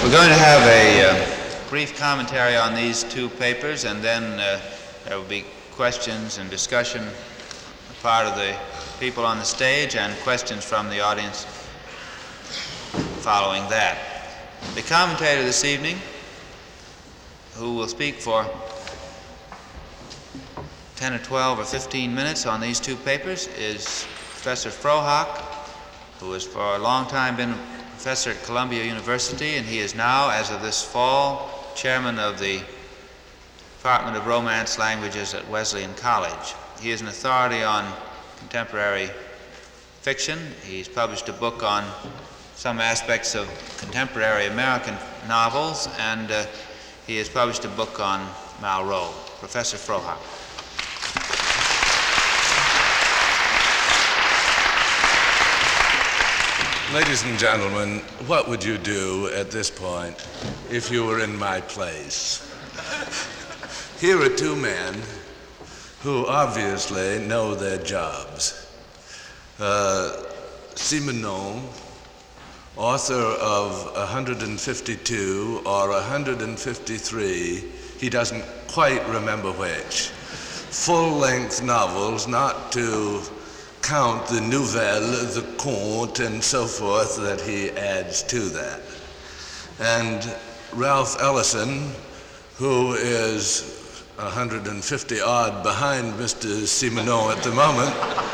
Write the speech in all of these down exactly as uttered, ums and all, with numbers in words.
We're going to have a uh, brief commentary on these two papers, and then uh, there will be questions and discussion on the part of the people on the stage and questions from the audience following that. The commentator this evening, who will speak for ten or twelve or fifteen minutes on these two papers, is Professor Frohock, who has for a long time been a professor at Columbia University, and he is now, as of this fall, chairman of the Department of Romance Languages at Wesleyan College. He is an authority on contemporary fiction. He's published a book on some aspects of contemporary American novels, and uh, he has published a book on Malraux. Professor Frohock. Ladies and gentlemen, what would you do at this point if you were in my place? Here are two men who obviously know their jobs. Uh, Simenon, author of one hundred fifty-two or one hundred fifty-three, he doesn't quite remember which, full-length novels, not to count the nouvelle, the conte, and so forth that he adds to that. And Ralph Ellison, who is one hundred fifty odd behind Mister Simenon at the moment,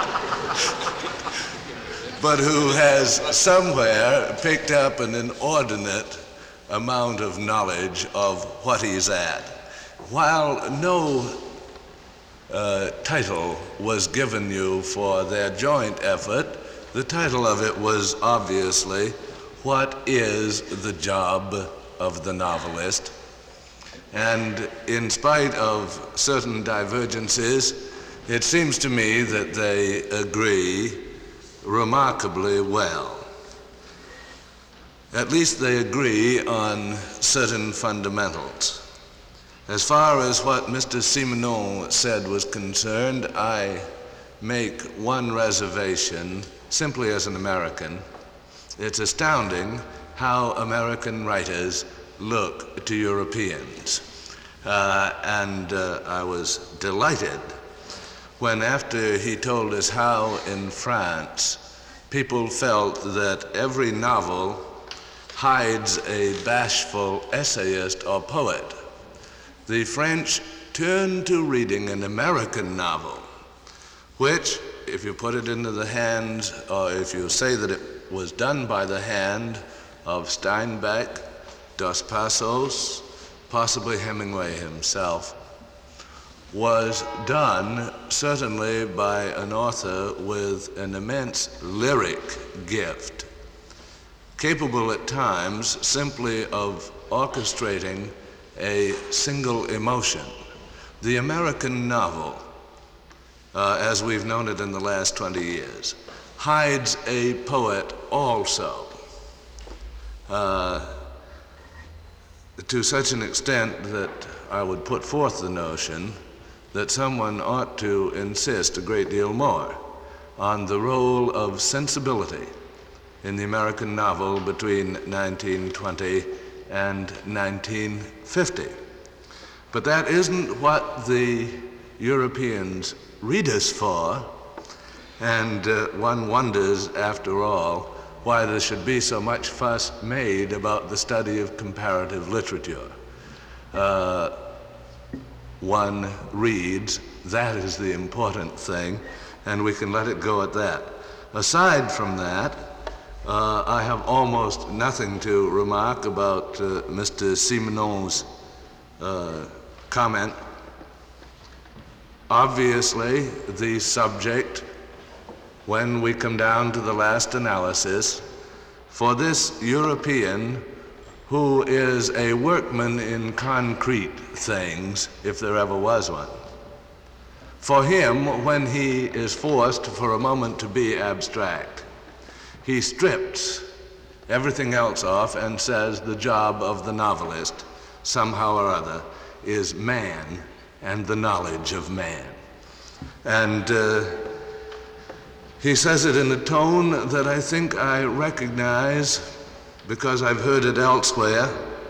but who has somewhere picked up an inordinate amount of knowledge of what he's at. While no uh, title was given you for their joint effort, the title of it was obviously, What is the Job of the Novelist? And in spite of certain divergences, it seems to me that they agree remarkably well. At least they agree on certain fundamentals. As far as what Mister Simenon said was concerned, I make one reservation simply as an American. It's astounding how American writers look to Europeans. Uh, and uh, I was delighted when, after he told us how in France people felt that every novel hides a bashful essayist or poet, the French turned to reading an American novel, which, if you put it into the hands, or if you say that it was done by the hand of Steinbeck, Dos Passos, possibly Hemingway himself, was done certainly by an author with an immense lyric gift, capable at times simply of orchestrating a single emotion. The American novel, uh, as we've known it in the last twenty years, hides a poet also, uh, to such an extent that I would put forth the notion that someone ought to insist a great deal more on the role of sensibility in the American novel between nineteen twenty and nineteen fifty. But that isn't what the Europeans read us for, and uh, one wonders, after all, why there should be so much fuss made about the study of comparative literature. Uh, one reads, that is the important thing, and we can let it go at that. Aside from that, uh, I have almost nothing to remark about uh, Mister Simenon's uh, comment. Obviously, the subject, when we come down to the last analysis, for this European who is a workman in concrete things, if there ever was one, for him, when he is forced for a moment to be abstract, he strips everything else off and says the job of the novelist, somehow or other, is man and the knowledge of man. And uh, he says it in a tone that I think I recognize because I've heard it elsewhere.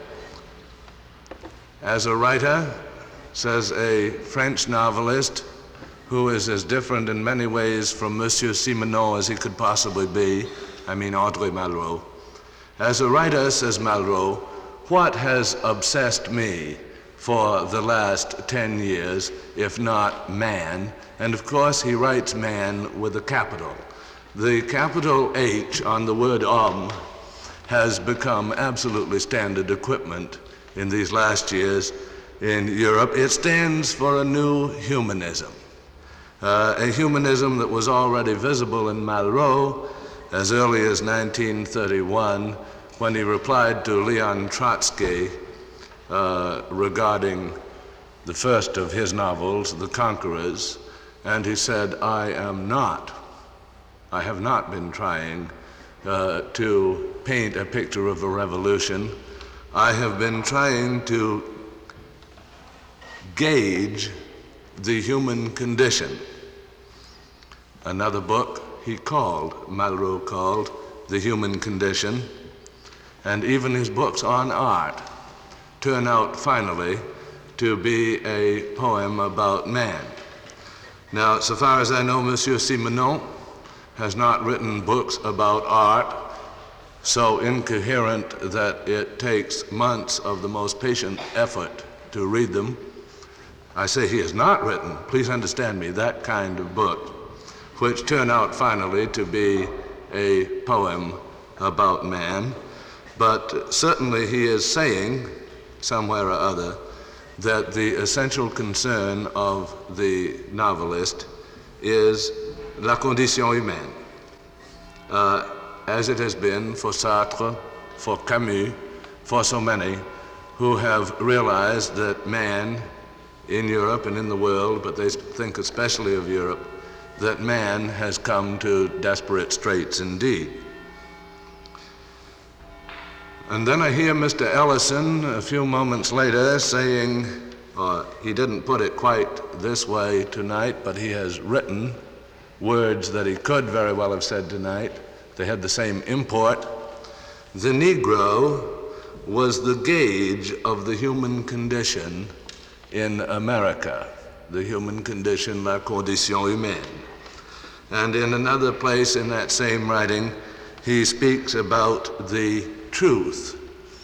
As a writer, says a French novelist, who is as different in many ways from Monsieur Simenon as he could possibly be, I mean André Malraux. As a writer, says Malraux, what has obsessed me for the last ten years, if not man? And of course he writes man with a capital. The capital H on the word homme has become absolutely standard equipment in these last years in Europe. It stands for a new humanism. Uh, a humanism that was already visible in Malraux as early as nineteen thirty-one, when he replied to Leon Trotsky uh, regarding the first of his novels, The Conquerors, and he said, I am not, I have not been trying uh, to paint a picture of a revolution. I have been trying to gauge the human condition. Another book he called, Malraux called, The Human Condition, and even his books on art turn out finally to be a poem about man. Now, so far as I know, Monsieur Simenon has not written books about art so incoherent that it takes months of the most patient effort to read them. I say he has not written, please understand me, that kind of book, which turn out finally to be a poem about man. But certainly he is saying, somewhere or other, that the essential concern of the novelist is la condition humaine, uh, as it has been for Sartre, for Camus, for so many who have realized that man in Europe and in the world, but they think especially of Europe, that man has come to desperate straits indeed. And then I hear Mister Ellison a few moments later saying, uh, he didn't put it quite this way tonight, but he has written words that he could very well have said tonight. They had the same import. The Negro was the gauge of the human condition in America, the human condition, la condition humaine. And in another place in that same writing, he speaks about the truth,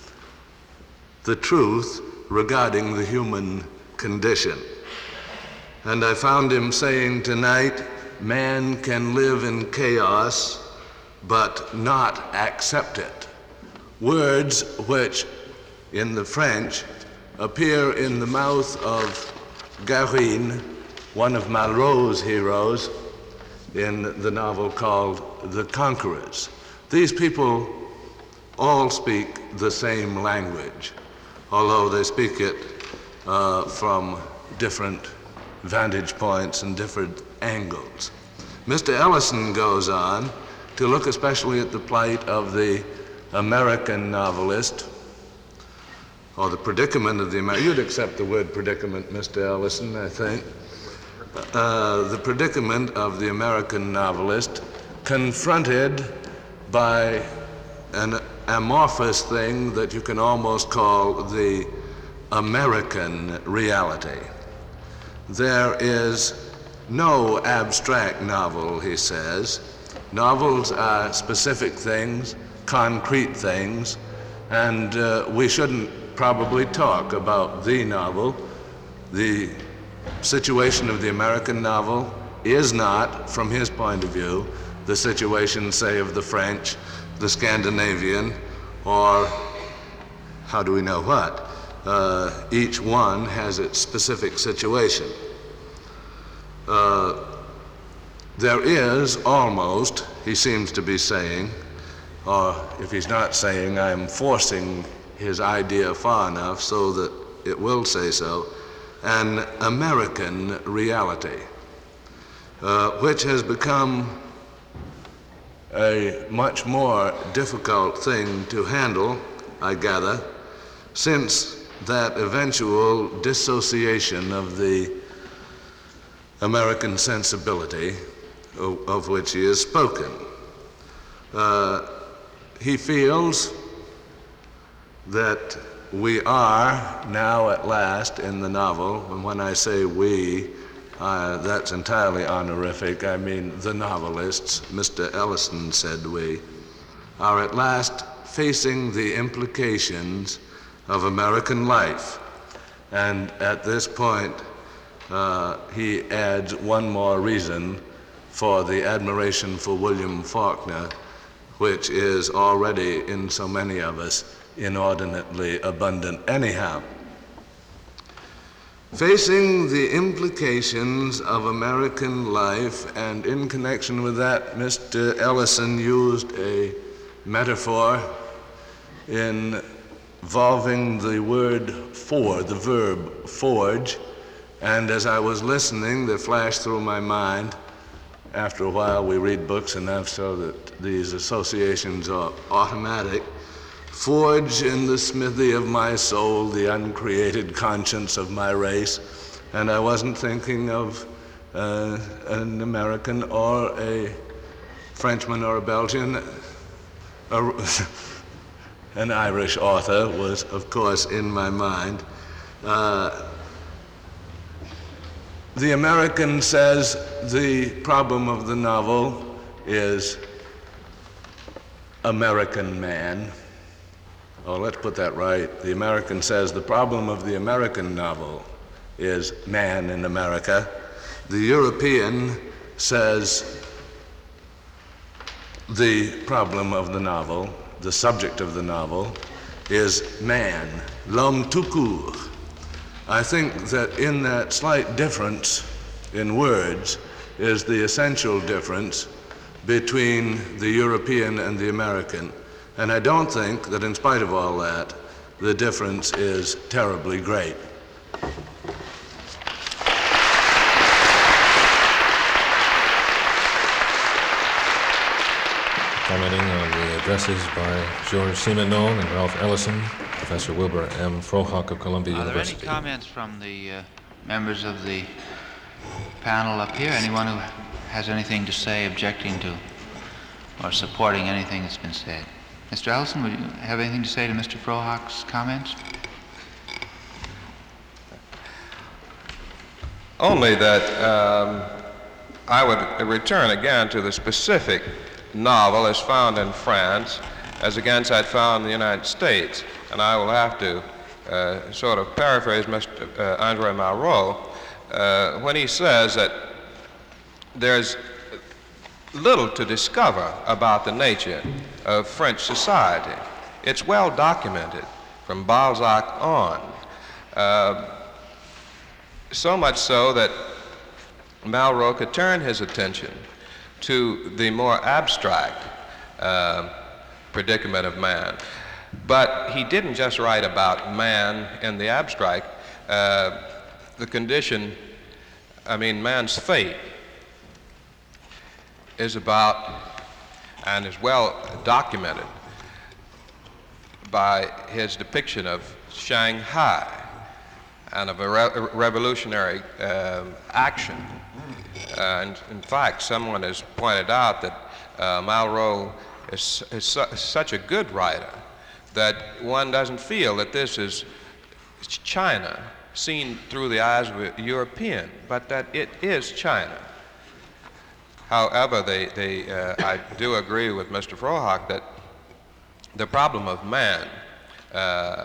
the truth regarding the human condition. And I found him saying tonight, man can live in chaos, but not accept it. Words which, in the French, appear in the mouth of Garine, one of Malraux's heroes, in the novel called The Conquerors. These people all speak the same language, although they speak it uh, from different vantage points and different angles. Mister Ellison goes on to look especially at the plight of the American novelist, or the predicament of the American, you'd accept the word predicament, Mister Ellison, I think. Uh, the predicament of the American novelist confronted by an amorphous thing that you can almost call the American reality. There is no abstract novel, he says. Novels are specific things, concrete things, and uh, we shouldn't probably talk about the novel. The situation of the American novel is not, from his point of view, the situation, say, of the French, the Scandinavian, or how do we know what? Uh, each one has its specific situation. Uh, there is almost, he seems to be saying, or if he's not saying, I'm forcing his idea far enough so that it will say so, an American reality, uh, which has become a much more difficult thing to handle, I gather, since that eventual dissociation of the American sensibility of, of which he has spoken. Uh, he feels, that we are now at last in the novel, and when I say we, uh, that's entirely honorific. I mean the novelists, Mister Ellison said we, are at last facing the implications of American life. And at this point, uh, he adds one more reason for the admiration for William Faulkner, which is already in so many of us inordinately abundant anyhow. Facing the implications of American life, and in connection with that, Mister Ellison used a metaphor involving the word for, the verb forge, and as I was listening, there flashed through my mind, after a while we read books enough so that these associations are automatic, forge in the smithy of my soul the uncreated conscience of my race. And I wasn't thinking of uh, an American or a Frenchman or a Belgian. A, an Irish author was, of course, in my mind. Uh, the American says the problem of the novel is American man. Oh, let's put that right. The American says the problem of the American novel is man in America. The European says the problem of the novel, the subject of the novel, is man, l'homme tout court. I think that in that slight difference in words is the essential difference between the European and the American. And I don't think that in spite of all that, the difference is terribly great. Commenting on the addresses by George Simenon and Ralph Ellison, Professor Wilbur M. Frohock of Columbia Are there any University. comments from the uh, members of the panel up here? Anyone who has anything to say objecting to or supporting anything that's been said? Mister Ellison, would you have anything to say to Mister Frohock's comments? Only that um, I would return again to the specific novel as found in France as against that found in the United States. And I will have to uh, sort of paraphrase Mister Uh, Andre Malraux uh, when he says that there's little to discover about the nature of French society. It's well documented from Balzac on. Uh, so much so that Malraux could turn his attention to the more abstract uh, predicament of man. But he didn't just write about man in the abstract. Uh, the condition, I mean, man's fate is about and is well documented by his depiction of Shanghai and of a re- revolutionary uh, action. Uh, and in fact, someone has pointed out that uh, Malraux is, is su- such a good writer that one doesn't feel that this is China seen through the eyes of a European, but that it is China. However, they, they, uh, I do agree with Mister Frohock that the problem of man uh,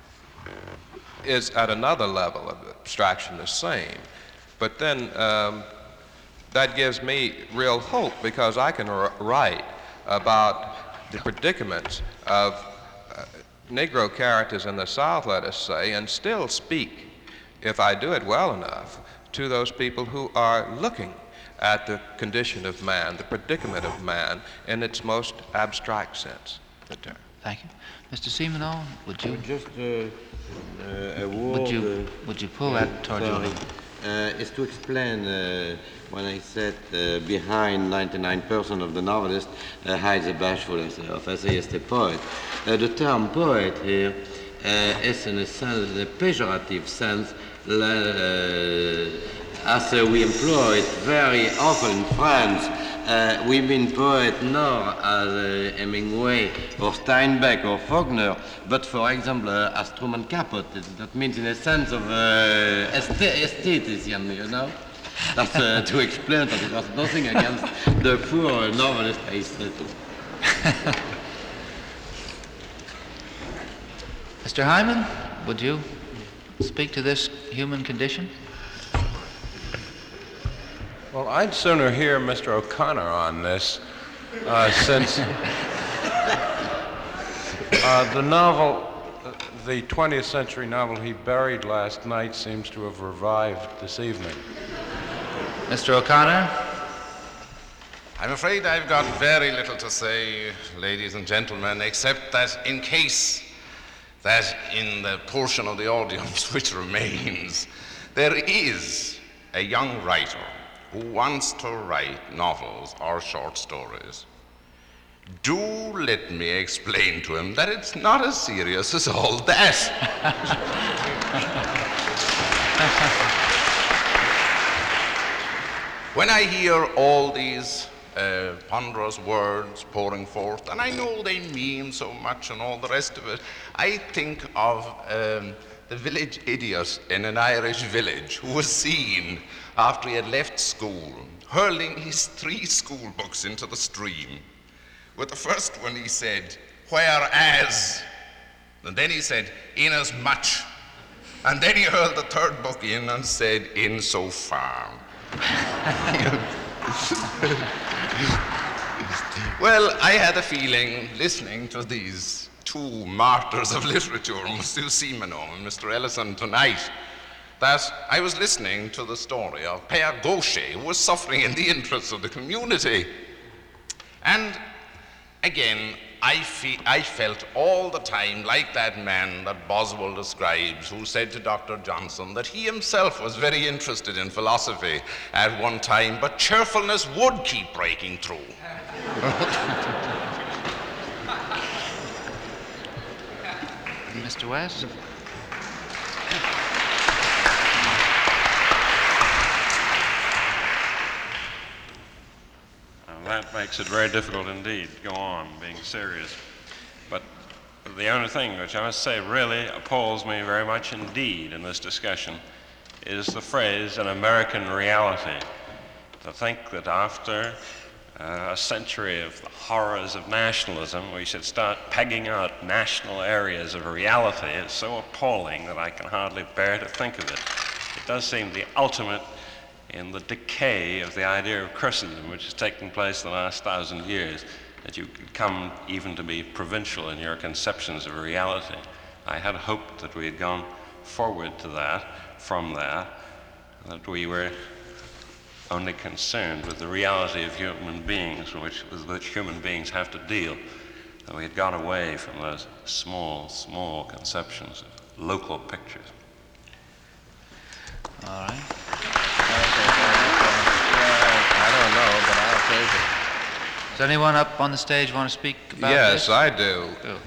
is at another level of abstraction the same. But then um, that gives me real hope because I can r- write about the predicaments of uh, Negro characters in the South, let us say, and still speak, if I do it well enough, to those people who are looking at the condition of man, the predicament of man, in its most abstract sense. Thank you. Mister Simenon, would you, Just uh, uh, a word. would you, uh, would you pull that towards sorry, you? uh, is to explain uh, when I said uh, behind ninety-nine percent of the novelists uh, hides a bashful of essayist a poet. Uh, the term poet here uh, is in a sense, in a pejorative sense, uh, as uh, we employ it very often in France uh, we mean poet nor as uh, Hemingway or Steinbeck or Faulkner, but for example uh, as Truman Capote. That means in a sense of uh, aesthe- aesthetician, you know. That's uh, to explain that it was nothing against the poor novelist I said. Mister Hyman, would you speak to this human condition? Well, I'd sooner hear Mister O'Connor on this, uh, since uh, the novel, the twentieth century novel he buried last night seems to have revived this evening. Mister O'Connor? I'm afraid I've got very little to say, ladies and gentlemen, except that in case that in the portion of the audience which remains, there is a young writer who wants to write novels or short stories, do let me explain to him that it's not as serious as all that. When I hear all these uh, ponderous words pouring forth, and I know they mean so much and all the rest of it, I think of um, the village idiot in an Irish village who was seen after he had left school hurling his three school books into the stream. With the first one he said, "Whereas," and then he said, "Inasmuch," and then he hurled the third book in and said, "In so far." Well, I had a feeling, listening to these two martyrs of literature, Monsieur Simenon and Mister Ellison tonight, that I was listening to the story of Père Gaucher, who was suffering in the interests of the community. And again, I, fe- I felt all the time like that man that Boswell describes, who said to Doctor Johnson that he himself was very interested in philosophy at one time, but cheerfulness would keep breaking through. Mister West? That makes it very difficult indeed to go on being serious. But the only thing which I must say really appalls me very much indeed in this discussion is the phrase, an American reality. To think that after uh, a century of the horrors of nationalism, we should start pegging out national areas of reality is so appalling that I can hardly bear to think of it. It does seem the ultimate in the decay of the idea of Christendom, which has taken place in the last thousand years, that you could come even to be provincial in your conceptions of reality. I had hoped that we had gone forward to that, from that, that we were only concerned with the reality of human beings, which, with which human beings have to deal, that we had gone away from those small, small conceptions of local pictures. All right. I don't know, but I'll take it. Does anyone up on the stage want to speak about Yes, this? I do. Oh.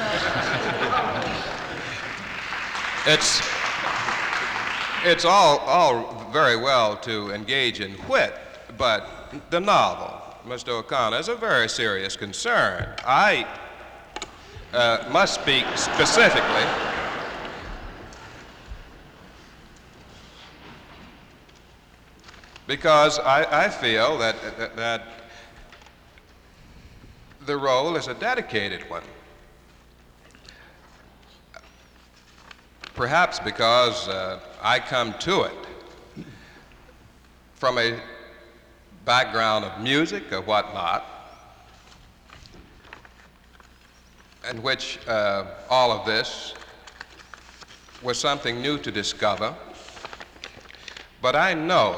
It's it's all all very well to engage in wit, but the novel, Mister O'Connor, is a very serious concern. I uh, must speak specifically. Because I, I feel that, that that the role is a dedicated one. Perhaps because uh, I come to it from a background of music or whatnot, in which uh, all of this was something new to discover. But I know,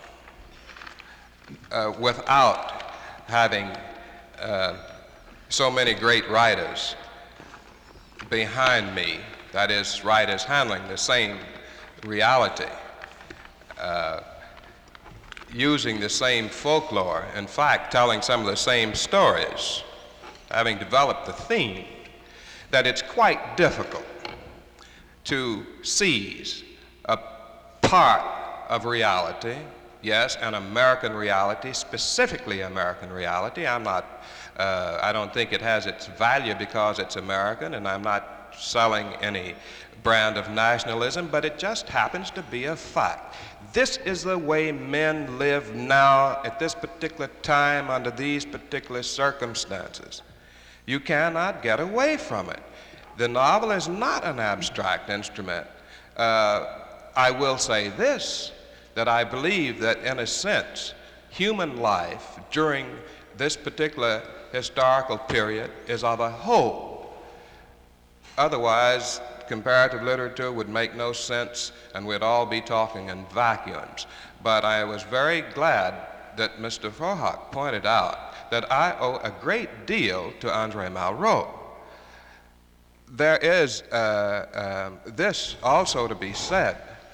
uh, without having uh, so many great writers behind me, that is, writers handling the same reality, uh, using the same folklore, in fact, telling some of the same stories, having developed the theme, that it's quite difficult to seize a part of reality yes, an American reality, specifically American reality. I'm not, uh, I don't think it has its value because it's American, and I'm not selling any brand of nationalism, but it just happens to be a fact. This is the way men live now at this particular time under these particular circumstances. You cannot get away from it. The novel is not an abstract instrument. Uh, I will say this, that I believe that in a sense, human life during this particular historical period is of a whole. Otherwise, comparative literature would make no sense and we'd all be talking in vacuums. But I was very glad that Mister Frohach pointed out that I owe a great deal to Andre Malraux. There is uh, um, this also to be said,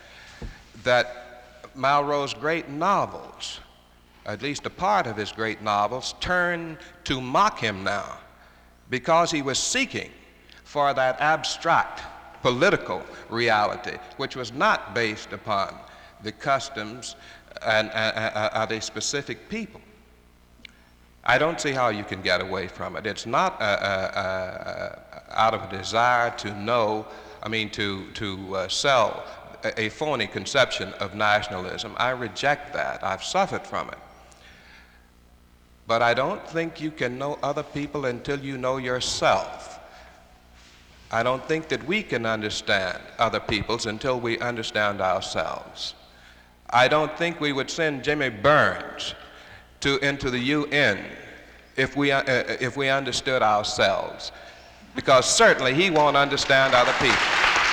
that Malraux's great novels, at least a part of his great novels, turn to mock him now because he was seeking for that abstract political reality, which was not based upon the customs and, uh, of a specific people. I don't see how you can get away from it. It's not uh, uh, uh, out of a desire to know, I mean, to, to uh, sell a, a phony conception of nationalism. I reject that. I've suffered from it. But I don't think you can know other people until you know yourself. I don't think that we can understand other peoples until we understand ourselves. I don't think we would send Jimmy Burns to, into the U N if we, uh, if we understood ourselves, because certainly he won't understand other people.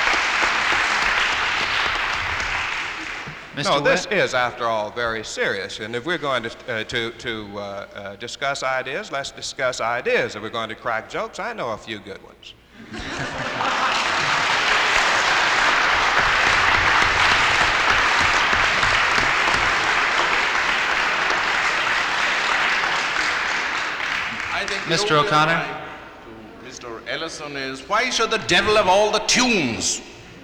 Mister No, this West? is, after all, very serious. And if we're going to, uh, to, to uh, uh, discuss ideas, let's discuss ideas. If we're going to crack jokes, I know a few good ones. I think the Mister only O'Connor? line to Mister Ellison is, why should the devil have all the tunes?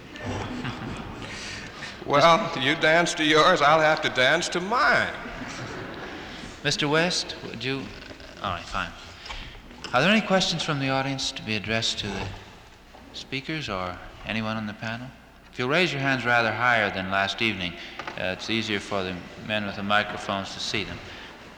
Well, you dance to yours, I'll have to dance to mine. Mister West, would you? All right, fine. Are there any questions from the audience to be addressed to the speakers or anyone on the panel? If you'll raise your hands rather higher than last evening, uh, it's easier for the men with the microphones to see them.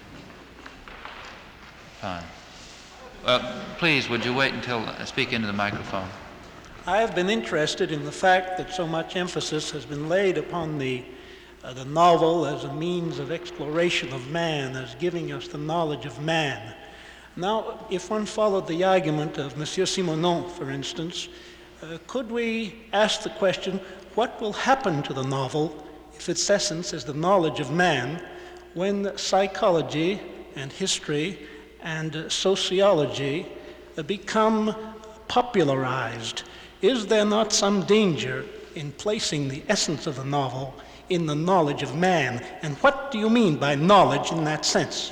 Fine. Uh, please, would you wait until uh, speak into the microphone? I have been interested in the fact that so much emphasis has been laid upon the, uh, the novel as a means of exploration of man, as giving us the knowledge of man. Now, if one followed the argument of Monsieur Simenon, for instance, uh, could we ask the question, what will happen to the novel if its essence is the knowledge of man when psychology and history and uh, sociology uh, become popularized? Is there not some danger in placing the essence of the novel in the knowledge of man? And what do you mean by knowledge in that sense?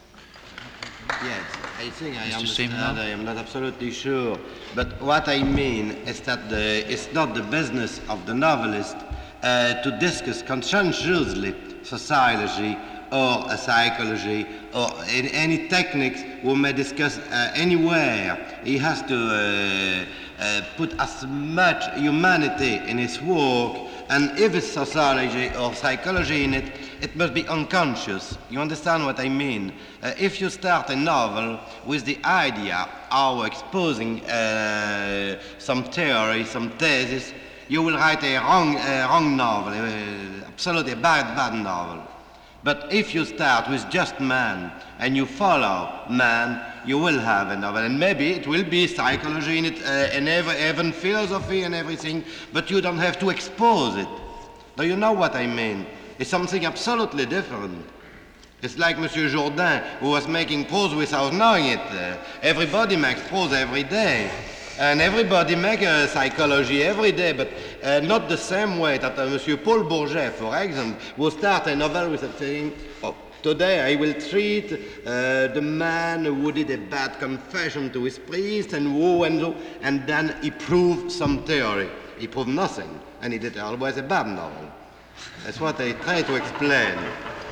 Yes, I think I Mister understand. Simenon? I am not absolutely sure. But what I mean is that the, it's not the business of the novelist uh, to discuss conscientiously sociology or uh, psychology or in any techniques we may discuss uh, anywhere. He has to uh, uh, put as much humanity in his work, and if it's sociology or psychology in it, it must be unconscious. You understand what I mean? Uh, if you start a novel with the idea of exposing uh, some theory, some thesis, you will write a wrong, uh, wrong novel, uh, absolutely bad, bad novel. But if you start with just man and you follow man, you will have a novel, and maybe it will be psychology in it, uh, and ev- even philosophy and everything, but you don't have to expose it. Do you know what I mean? It's something absolutely different. It's like Monsieur Jourdain, who was making prose without knowing it. Uh, everybody makes prose every day. And everybody makes uh, psychology every day, but uh, not the same way that uh, Monsieur Paul Bourget, for example, will start a novel with a saying, oh, today I will treat uh, the man who did a bad confession to his priest and who and so, and then he proved some theory. He proved nothing, and he did always a bad novel. That's what I try to explain.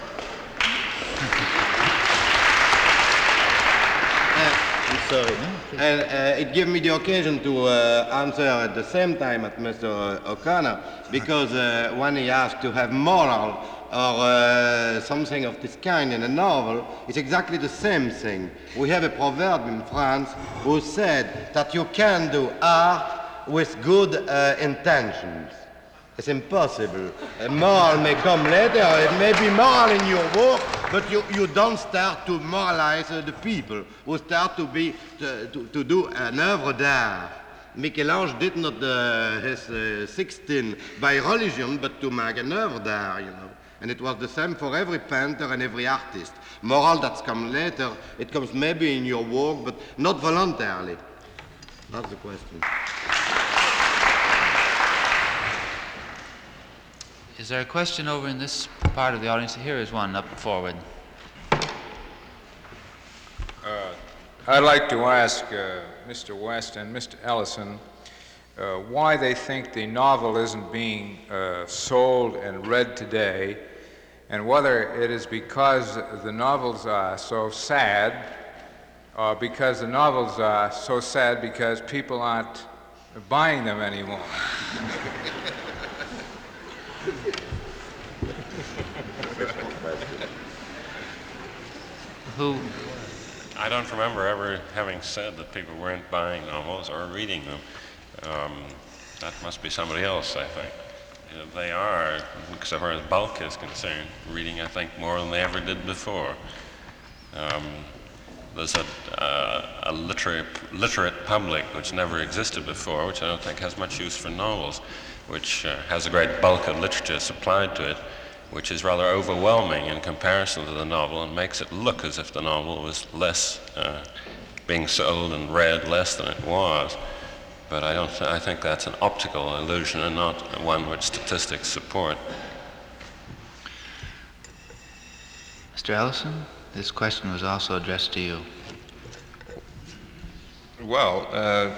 Sorry. And uh, it gave me the occasion to uh, answer at the same time at Mister O'Connor, because uh, when he asked to have moral or uh, something of this kind in a novel, it's exactly the same thing. We have a proverb in France who said that you can do art with good uh, intentions. It's impossible. A moral may come later, it may be moral in your work, but you, you don't start to moralize uh, the people, who start to be, to, to, to do an œuvre d'art. Michel-Ange did not uh, his uh, sixteen by religion, but to make an œuvre d'art, you know. And it was the same for every painter and every artist. Moral that's come later, it comes maybe in your work, but not voluntarily. That's the question. Is there a question over in this part of the audience? Here is one up forward. Uh, I'd like to ask uh, Mister West and Mister Ellison uh, why they think the novel isn't being uh, sold and read today, and whether it is because the novels are so sad, or because the novels are so sad because people aren't buying them anymore. Who? I don't remember ever having said that people weren't buying novels or reading them. Um, that must be somebody else, I think. You know, they are, so far as bulk is concerned, reading, I think, more than they ever did before. Um, there's a, uh, a literate, literate public which never existed before, which I don't think has much use for novels, which uh, has a great bulk of literature supplied to it, which is rather overwhelming in comparison to the novel and makes it look as if the novel was less uh, being sold and read less than it was. But I don't. Th- I think that's an optical illusion and not one which statistics support. Mister Ellison, this question was also addressed to you. Well, uh,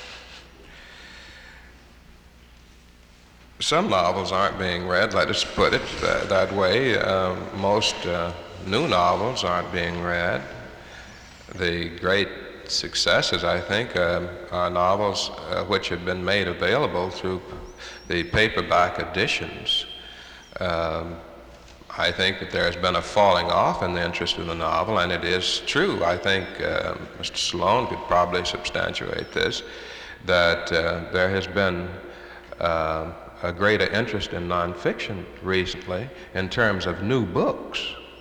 some novels aren't being read, let us put it uh, that way. Um, most uh, new novels aren't being read. The great successes, I think, uh, are novels uh, which have been made available through the paperback editions. Um, I think that there has been a falling off in the interest in the novel, and it is true. I think uh, Mister Sloan could probably substantiate this, that uh, there has been uh, a greater interest in nonfiction recently in terms of new books.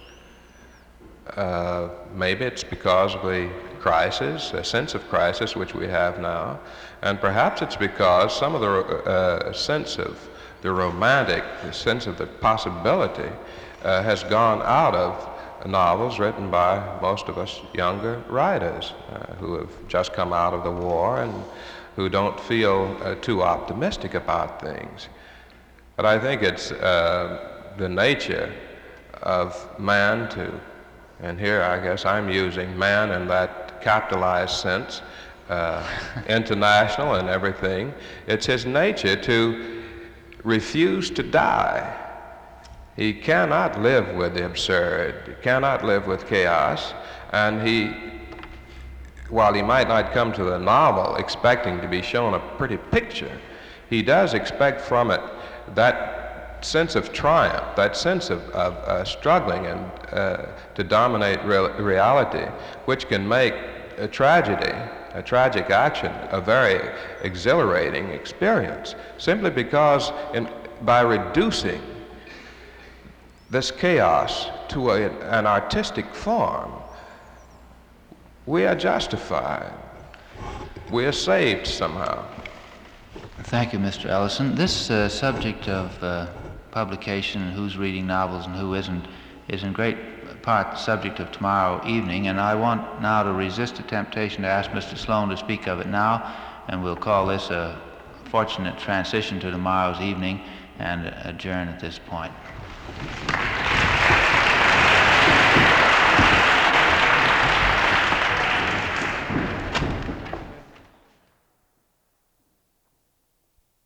Uh, maybe it's because of the crisis, a sense of crisis which we have now, and perhaps it's because some of the uh, sense of the romantic, the sense of the possibility uh, has gone out of novels written by most of us younger writers uh, who have just come out of the war and who don't feel uh, too optimistic about things. But I think it's uh, the nature of man to, and here I guess I'm using man in that capitalized sense, uh, international and everything, it's his nature to refuse to die. He cannot live with the absurd, he cannot live with chaos, and he, while he might not come to the novel expecting to be shown a pretty picture, he does expect from it that sense of triumph, that sense of, of uh, struggling and uh, to dominate real, reality, which can make a tragedy, a tragic action, a very exhilarating experience, simply because in, by reducing this chaos to a, an artistic form, we are justified. We are saved somehow. Thank you, Mister Ellison. This uh, subject of uh, publication and who's reading novels and who isn't is in great part the subject of tomorrow evening, and I want now to resist the temptation to ask Mister Sloan to speak of it now, and we'll call this a fortunate transition to tomorrow's evening and adjourn at this point.